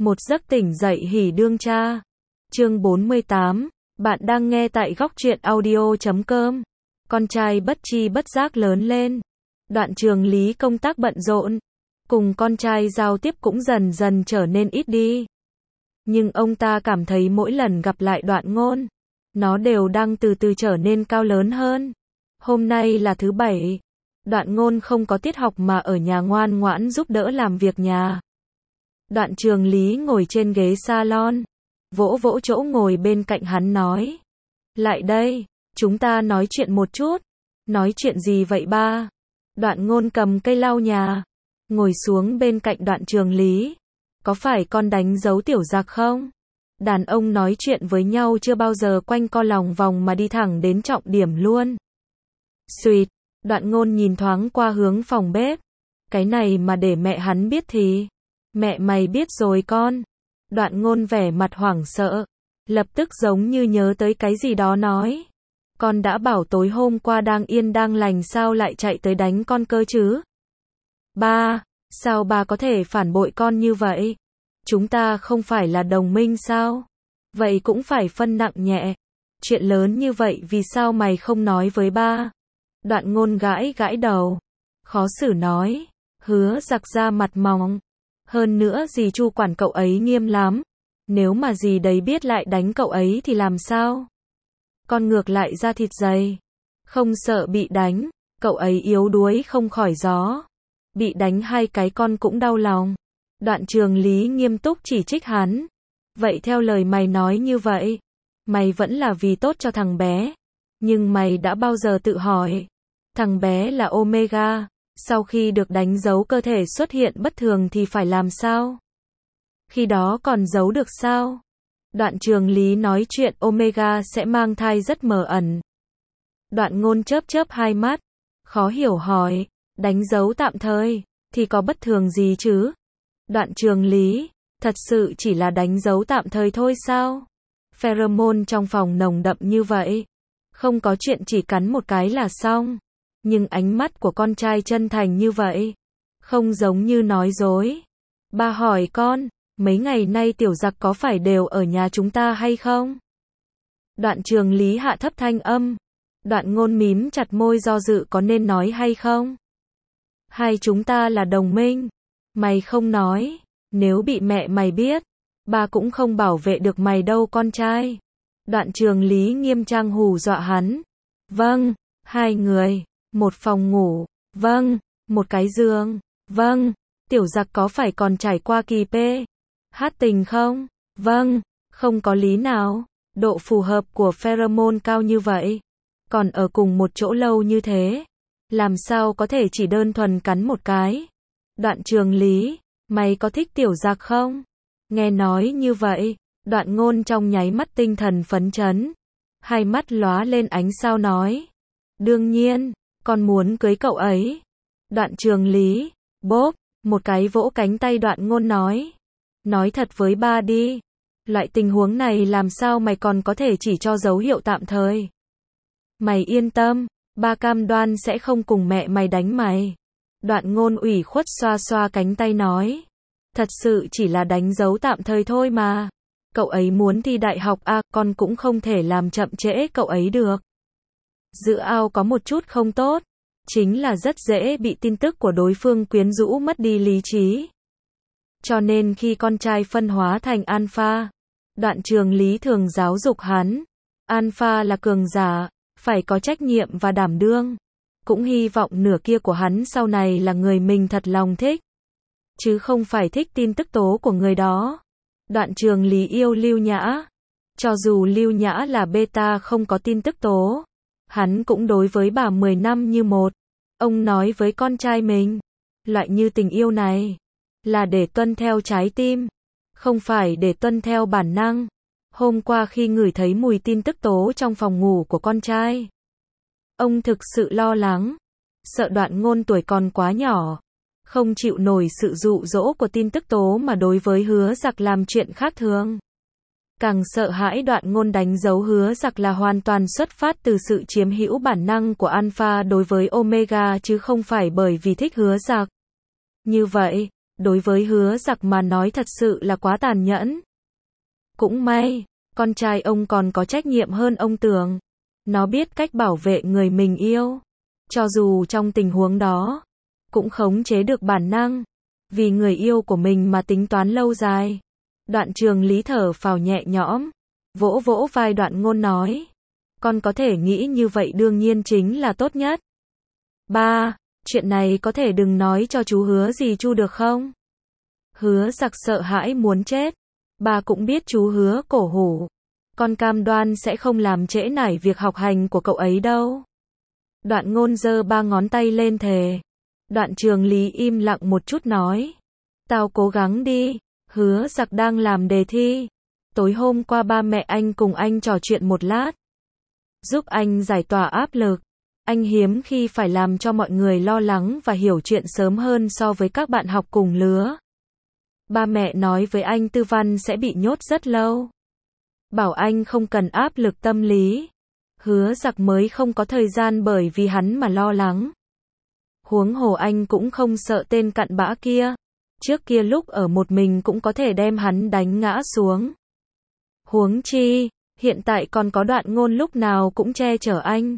Một giấc tỉnh dậy hỉ đương cha. Chương 48, bạn đang nghe tại góc truyện audio.com. Con trai bất tri bất giác lớn lên. Đoạn Trường Lý công tác bận rộn, cùng con trai giao tiếp cũng dần dần trở nên ít đi. Nhưng ông ta cảm thấy mỗi lần gặp lại Đoạn Ngôn, nó đều đang từ từ trở nên cao lớn hơn. Hôm nay là thứ Bảy, Đoạn Ngôn không có tiết học mà ở nhà ngoan ngoãn giúp đỡ làm việc nhà. Đoạn Trường Lý ngồi trên ghế salon, vỗ vỗ chỗ ngồi bên cạnh hắn nói: lại đây, chúng ta nói chuyện một chút. Nói chuyện gì vậy ba? Đoạn Ngôn cầm cây lau nhà, ngồi xuống bên cạnh Đoạn Trường Lý. Có phải con đánh dấu Tiểu Giặc không? Đàn ông nói chuyện với nhau chưa bao giờ quanh co lòng vòng mà đi thẳng đến trọng điểm luôn. Xuyệt, Đoạn Ngôn nhìn thoáng qua hướng phòng bếp. Cái này mà để mẹ hắn biết thì... Mẹ mày biết rồi con. Đoạn Ngôn vẻ mặt hoảng sợ, lập tức giống như nhớ tới cái gì đó nói: con đã bảo tối hôm qua đang yên đang lành sao lại chạy tới đánh con cơ chứ? Ba, sao ba có thể phản bội con như vậy? Chúng ta không phải là đồng minh sao? Vậy cũng phải phân nặng nhẹ. Chuyện lớn như vậy vì sao mày không nói với ba? Đoạn Ngôn gãi gãi đầu, khó xử nói: Hứa Giặc ra mặt mỏng. Hơn nữa dì Chu quản cậu ấy nghiêm lắm. Nếu mà dì đấy biết lại đánh cậu ấy thì làm sao? Con ngược lại da thịt dày, không sợ bị đánh. Cậu ấy yếu đuối không khỏi gió. Bị đánh 2 cái con cũng đau lòng. Đoạn Trường Lý nghiêm túc chỉ trích hắn. Vậy theo lời mày nói như vậy, mày vẫn là vì tốt cho thằng bé. Nhưng mày đã bao giờ tự hỏi, thằng bé là Omega, sau khi được đánh dấu cơ thể xuất hiện bất thường thì phải làm sao? Khi đó còn giấu được sao? Đoạn Trường Lý nói chuyện Omega sẽ mang thai rất mờ ẩn. Đoạn Ngôn chớp chớp hai mắt, khó hiểu hỏi: đánh dấu tạm thời, thì có bất thường gì chứ? Đoạn Trường Lý: thật sự chỉ là đánh dấu tạm thời thôi sao? Pheromone trong phòng nồng đậm như vậy, không có chuyện chỉ cắn một cái là xong. Nhưng ánh mắt của con trai chân thành như vậy, không giống như nói dối. Ba hỏi con, mấy ngày nay Tiểu Giặc có phải đều ở nhà chúng ta hay không? Đoạn Trường Lý hạ thấp thanh âm. Đoạn Ngôn mím chặt môi do dự có nên nói hay không. Hai chúng ta là đồng minh. Mày không nói, nếu bị mẹ mày biết, ba cũng không bảo vệ được mày đâu con trai. Đoạn Trường Lý nghiêm trang hù dọa hắn. Vâng, 2 người, 1 phòng ngủ, vâng, 1 cái giường, vâng. Tiểu Giặc có phải còn trải qua kỳ hát tình không? Vâng, không có lý nào. Độ phù hợp của pheromone cao như vậy, còn ở cùng một chỗ lâu như thế, làm sao có thể chỉ đơn thuần cắn một cái? Đoạn Trường Lý, mày có thích Tiểu Giặc không? Nghe nói như vậy, Đoạn Ngôn trong nháy mắt tinh thần phấn chấn, hai mắt lóa lên ánh sao nói: đương nhiên, con muốn cưới cậu ấy. Đoạn Trường Lý, bốp, một cái vỗ cánh tay Đoạn Ngôn nói thật với ba đi, loại tình huống này làm sao mày còn có thể chỉ cho dấu hiệu tạm thời? Mày yên tâm, ba cam đoan sẽ không cùng mẹ mày đánh mày. Đoạn Ngôn ủy khuất xoa xoa cánh tay nói: thật sự chỉ là đánh dấu tạm thời thôi mà. Cậu ấy muốn thi đại học à, con cũng không thể làm chậm trễ cậu ấy được. Giữa ao có một chút không tốt, chính là rất dễ bị tin tức của đối phương quyến rũ mất đi lý trí. Cho nên khi con trai phân hóa thành Alpha, Đoạn Trường Lý thường giáo dục hắn. Alpha là cường giả, phải có trách nhiệm và đảm đương. Cũng hy vọng nửa kia của hắn sau này là người mình thật lòng thích, chứ không phải thích tin tức tố của người đó. Đoạn Trường Lý yêu Lưu Nhã. Cho dù Lưu Nhã là beta không có tin tức tố, hắn cũng đối với bà 10 năm như một. Ông nói với con trai mình, loại như tình yêu này là để tuân theo trái tim, không phải để tuân theo bản năng. Hôm qua khi ngửi thấy mùi tin tức tố trong phòng ngủ của con trai, ông thực sự lo lắng, sợ Đoạn Ngôn tuổi còn quá nhỏ, không chịu nổi sự dụ dỗ của tin tức tố mà đối với Hứa Giặc làm chuyện khác thường. Càng sợ hãi Đoạn Ngôn đánh dấu Hứa Giặc là hoàn toàn xuất phát từ sự chiếm hữu bản năng của Alpha đối với Omega chứ không phải bởi vì thích Hứa Giặc. Như vậy, đối với Hứa Giặc mà nói thật sự là quá tàn nhẫn. Cũng may, con trai ông còn có trách nhiệm hơn ông tưởng. Nó biết cách bảo vệ người mình yêu. Cho dù trong tình huống đó, cũng khống chế được bản năng. Vì người yêu của mình mà tính toán lâu dài. Đoạn Trường Lý thở phào nhẹ nhõm. Vỗ vỗ vai Đoạn Ngôn nói. Con có thể nghĩ như vậy đương nhiên chính là tốt nhất. Ba, chuyện này có thể đừng nói cho chú Hứa gì Chu được không? Hứa Giặc sợ hãi muốn chết. Ba cũng biết chú Hứa cổ hủ. Con cam đoan sẽ không làm trễ nải việc học hành của cậu ấy đâu. Đoạn Ngôn giơ 3 ngón tay lên thề. Đoạn Trường Lý im lặng một chút nói. Tao cố gắng đi. Hứa Giặc đang làm đề thi. Tối hôm qua ba mẹ anh cùng anh trò chuyện một lát. Giúp anh giải tỏa áp lực. Anh hiếm khi phải làm cho mọi người lo lắng và hiểu chuyện sớm hơn so với các bạn học cùng lứa. Ba mẹ nói với anh Tư Văn sẽ bị nhốt rất lâu. Bảo anh không cần áp lực tâm lý. Hứa Giặc mới không có thời gian bởi vì hắn mà lo lắng. Huống hồ anh cũng không sợ tên cặn bã kia. Trước kia lúc ở một mình cũng có thể đem hắn đánh ngã xuống. Huống chi, hiện tại còn có Đoạn Ngôn lúc nào cũng che chở anh.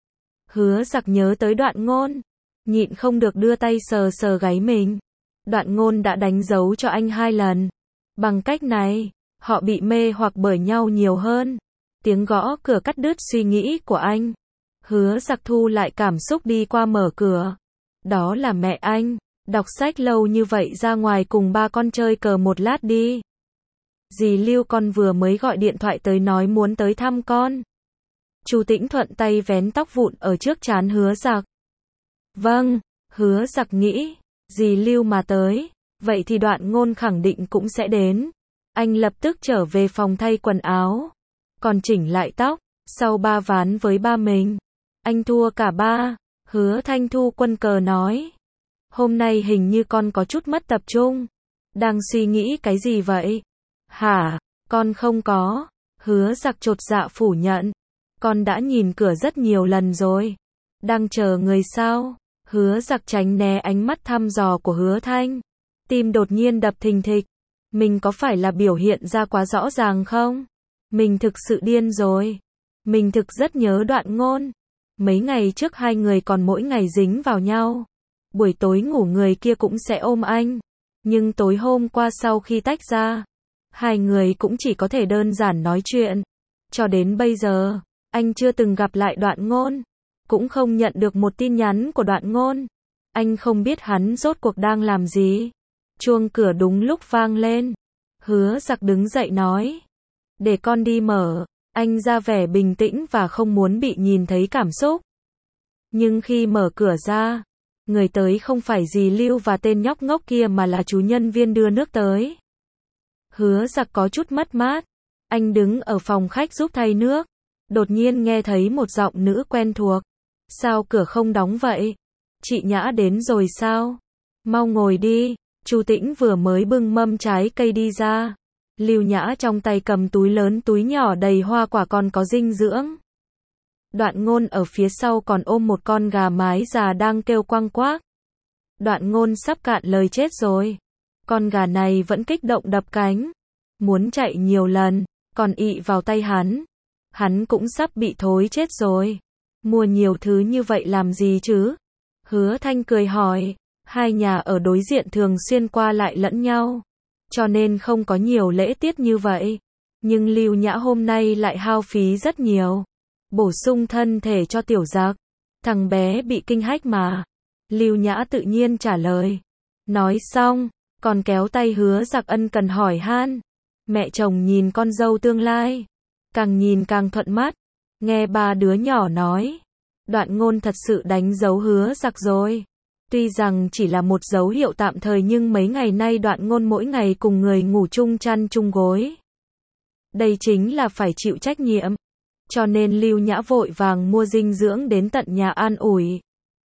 Hứa Giặc nhớ tới Đoạn Ngôn, nhịn không được đưa tay sờ sờ gáy mình. Đoạn Ngôn đã đánh dấu cho anh 2 lần. Bằng cách này, họ bị mê hoặc bởi nhau nhiều hơn. Tiếng gõ cửa cắt đứt suy nghĩ của anh. Hứa Giặc thu lại cảm xúc đi qua mở cửa. Đó là mẹ anh. Đọc sách lâu như vậy ra ngoài cùng ba con chơi cờ một lát đi. Dì Lưu con vừa mới gọi điện thoại tới nói muốn tới thăm con. Chu Tĩnh thuận tay vén tóc vụn ở trước trán Hứa Giặc. Vâng, Hứa Giặc nghĩ, dì Lưu mà tới, vậy thì Đoạn Ngôn khẳng định cũng sẽ đến. Anh lập tức trở về phòng thay quần áo, còn chỉnh lại tóc, sau 3 ván với ba mình. Anh thua cả 3, Hứa Thanh Thu quân cờ nói. Hôm nay hình như con có chút mất tập trung. Đang suy nghĩ cái gì vậy? Hả, con không có. Hứa Giặc chột dạ phủ nhận. Con đã nhìn cửa rất nhiều lần rồi. Đang chờ người sao? Hứa Giặc tránh né ánh mắt thăm dò của Hứa Thanh. Tim đột nhiên đập thình thịch. Mình có phải là biểu hiện ra quá rõ ràng không? Mình thực sự điên rồi. Mình thực rất nhớ Đoạn Ngôn. Mấy ngày trước 2 người còn mỗi ngày dính vào nhau. Buổi tối ngủ người kia cũng sẽ ôm anh. Nhưng tối hôm qua sau khi tách ra, 2 người cũng chỉ có thể đơn giản nói chuyện. Cho đến bây giờ, anh chưa từng gặp lại Đoạn Ngôn. Cũng không nhận được một tin nhắn của Đoạn Ngôn. Anh không biết hắn rốt cuộc đang làm gì. Chuông cửa đúng lúc vang lên. Hứa Giặc đứng dậy nói. Để con đi mở. Anh ra vẻ bình tĩnh và không muốn bị nhìn thấy cảm xúc. Nhưng khi mở cửa ra, người tới không phải dì Lưu và tên nhóc ngốc kia mà là chú nhân viên đưa nước tới. Hứa Giặc có chút mất mát. Anh đứng ở phòng khách giúp thay nước. Đột nhiên nghe thấy một giọng nữ quen thuộc. Sao cửa không đóng vậy? Chị Nhã đến rồi sao? Mau ngồi đi. Chu Tĩnh vừa mới bưng mâm trái cây đi ra. Lưu Nhã trong tay cầm túi lớn túi nhỏ đầy hoa quả còn có dinh dưỡng. Đoạn Ngôn ở phía sau còn ôm một con gà mái già đang kêu quăng quác. Đoạn Ngôn sắp cạn lời chết rồi. Con gà này vẫn kích động đập cánh. Muốn chạy nhiều lần, còn ị vào tay hắn. Hắn cũng sắp bị thối chết rồi. Mua nhiều thứ như vậy làm gì chứ? Hứa Thanh cười hỏi. 2 nhà ở đối diện thường xuyên qua lại lẫn nhau. Cho nên không có nhiều lễ tiết như vậy. Nhưng Lưu Nhã hôm nay lại hao phí rất nhiều. Bổ sung thân thể cho Tiểu Giặc. Thằng bé bị kinh hách mà. Lưu Nhã tự nhiên trả lời. Nói xong, còn kéo tay Hứa Giặc ân cần hỏi han. Mẹ chồng nhìn con dâu tương lai. Càng nhìn càng thuận mắt. Nghe 3 đứa nhỏ nói. Đoạn Ngôn thật sự đánh dấu Hứa Giặc rồi. Tuy rằng chỉ là một dấu hiệu tạm thời nhưng mấy ngày nay Đoạn Ngôn mỗi ngày cùng người ngủ chung chăn chung gối. Đây chính là phải chịu trách nhiệm. Cho nên Lưu Nhã vội vàng mua dinh dưỡng đến tận nhà an ủi.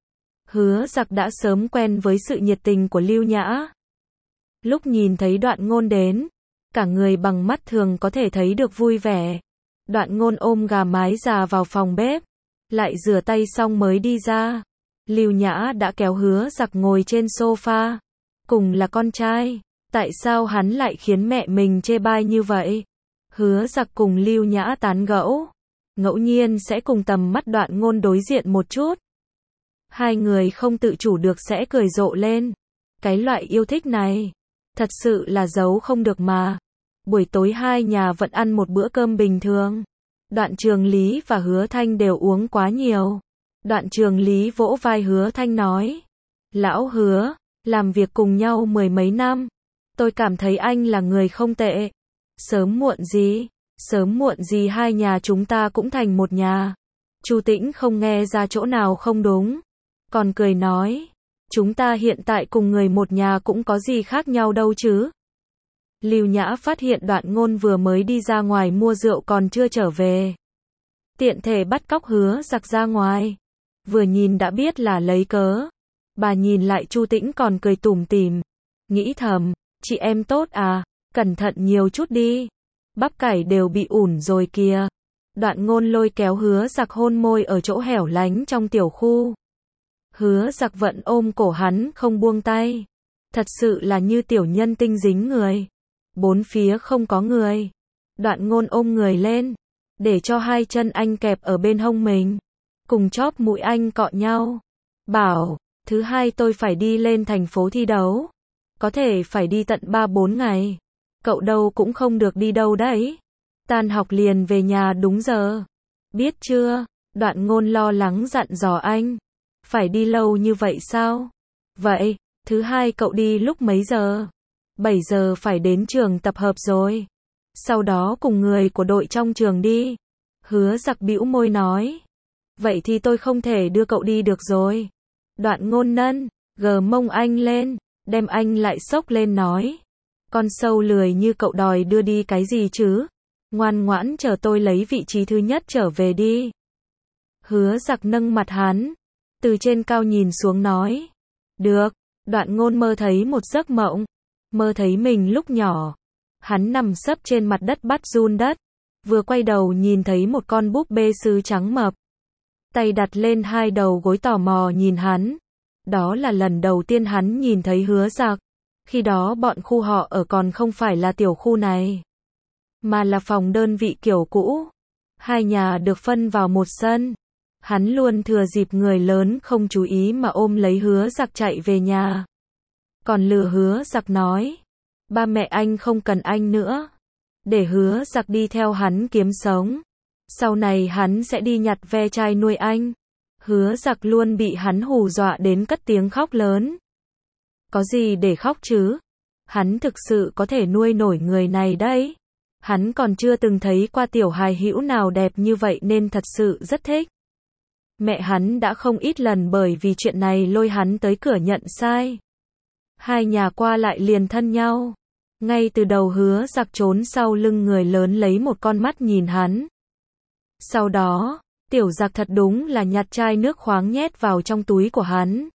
Hứa Giặc đã sớm quen với sự nhiệt tình của Lưu Nhã. Lúc nhìn thấy Đoạn Ngôn đến, cả người bằng mắt thường có thể thấy được vui vẻ. Đoạn Ngôn ôm gà mái già vào phòng bếp, lại rửa tay xong mới đi ra. Lưu Nhã đã kéo Hứa Giặc ngồi trên sofa. cùng là con trai, tại sao hắn lại khiến mẹ mình chê bai như vậy? Hứa Giặc cùng Lưu Nhã tán gẫu, ngẫu nhiên sẽ cùng tầm mắt Đoạn Ngôn đối diện một chút. Hai người không tự chủ được sẽ cười rộ lên. Cái loại yêu thích này, thật sự là giấu không được mà. Buổi tối hai nhà vẫn ăn một bữa cơm bình thường. Đoạn Trường Lý và Hứa Thanh đều uống quá nhiều. Đoạn Trường Lý vỗ vai Hứa Thanh nói: Lão Hứa, làm việc cùng nhau mười mấy năm, tôi cảm thấy anh là người không tệ. Sớm muộn gì hai nhà chúng ta cũng thành một nhà. Chu Tĩnh không nghe ra chỗ nào không đúng, còn cười nói: chúng ta hiện tại cùng người một nhà cũng có gì khác nhau đâu chứ. Lưu Nhã phát hiện Đoạn Ngôn vừa mới đi ra ngoài mua rượu còn chưa trở về. Tiện thể bắt cóc Hứa Giặc ra ngoài. Vừa nhìn đã biết là lấy cớ. Bà nhìn lại Chu Tĩnh còn cười tủm tỉm, nghĩ thầm, chị em tốt à, cẩn thận nhiều chút đi. Bắp cải đều bị ủn rồi kìa. Đoạn Ngôn lôi kéo Hứa Giặc hôn môi ở chỗ hẻo lánh trong tiểu khu. Hứa Giặc vẫn ôm cổ hắn không buông tay. Thật sự là như tiểu nhân tinh dính người. Bốn phía không có người. Đoạn Ngôn ôm người lên, để cho hai chân anh kẹp ở bên hông mình, cùng chóp mũi anh cọ nhau. Bảo, thứ hai tôi phải đi lên thành phố thi đấu. Có thể phải đi tận 3-4 ngày. Cậu đâu cũng không được đi đâu đấy. Tan học liền về nhà đúng giờ. Biết chưa? Đoạn Ngôn lo lắng dặn dò anh. Phải đi lâu như vậy sao? Vậy, thứ hai cậu đi lúc mấy giờ? 7 giờ phải đến trường tập hợp rồi. Sau đó cùng người của đội trong trường đi. Hứa Giặc bĩu môi nói. Vậy thì tôi không thể đưa cậu đi được rồi. Đoạn Ngôn nâng gờ mông anh lên, đem anh lại xốc lên nói. Con sâu lười như cậu đòi đưa đi cái gì chứ? Ngoan ngoãn chờ tôi lấy vị trí thứ nhất trở về đi. Hứa Giặc nâng mặt hắn, từ trên cao nhìn xuống nói. Được. Đoạn Ngôn mơ thấy một giấc mộng. Mơ thấy mình lúc nhỏ. Hắn nằm sấp trên mặt đất bắt giun đất. Vừa quay đầu nhìn thấy một con búp bê sứ trắng mập. Tay đặt lên hai đầu gối tò mò nhìn hắn. Đó là lần đầu tiên hắn nhìn thấy Hứa Giặc. Khi đó bọn khu họ ở còn không phải là tiểu khu này, mà là phòng đơn vị kiểu cũ. Hai nhà được phân vào một sân. Hắn luôn thừa dịp người lớn không chú ý mà ôm lấy Hứa Giặc chạy về nhà. Còn lừa Hứa Giặc nói, ba mẹ anh không cần anh nữa, để Hứa Giặc đi theo hắn kiếm sống. Sau này hắn sẽ đi nhặt ve chai nuôi anh. Hứa Giặc luôn bị hắn hù dọa đến cất tiếng khóc lớn. Có gì để khóc chứ? Hắn thực sự có thể nuôi nổi người này đấy. Hắn còn chưa từng thấy qua tiểu hài hữu nào đẹp như vậy nên thật sự rất thích. Mẹ hắn đã không ít lần bởi vì chuyện này lôi hắn tới cửa nhận sai. Hai nhà qua lại liền thân nhau. Ngay từ đầu Hứa Giặc trốn sau lưng người lớn lấy một con mắt nhìn hắn. Sau đó, tiểu Giặc thật đúng là nhặt chai nước khoáng nhét vào trong túi của hắn.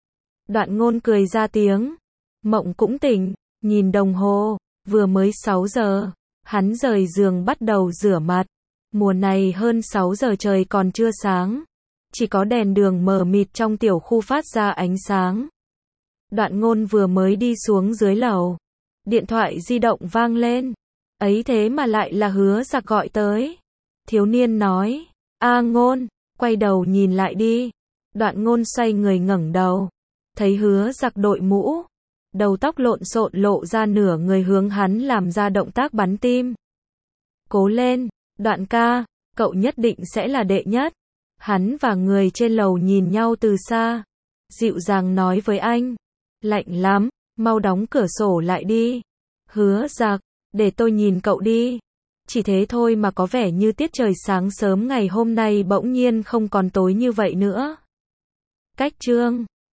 Đoạn Ngôn cười ra tiếng. Mộng cũng tỉnh, nhìn đồng hồ, vừa mới 6 giờ. Hắn rời giường bắt đầu rửa mặt. Mùa này hơn 6 giờ trời còn chưa sáng. Chỉ có đèn đường mờ mịt trong tiểu khu phát ra ánh sáng. Đoạn Ngôn vừa mới đi xuống dưới lầu. Điện thoại di động vang lên. Ấy thế mà lại là Hứa Giặc gọi tới. Thiếu niên nói, A Ngôn, quay đầu nhìn lại đi. Đoạn Ngôn xoay người ngẩng đầu. Thấy Hứa Giặc đội mũ. Đầu tóc lộn xộn lộ ra nửa người hướng hắn làm ra động tác bắn tim. Cố lên, Đoạn ca, cậu nhất định sẽ là đệ nhất. Hắn và người trên lầu nhìn nhau từ xa. Dịu dàng nói với anh. Lạnh lắm, mau đóng cửa sổ lại đi. Hứa Giặc, để tôi nhìn cậu đi. Chỉ thế thôi mà có vẻ như tiết trời sáng sớm ngày hôm nay bỗng nhiên không còn tối như vậy nữa. Cách chương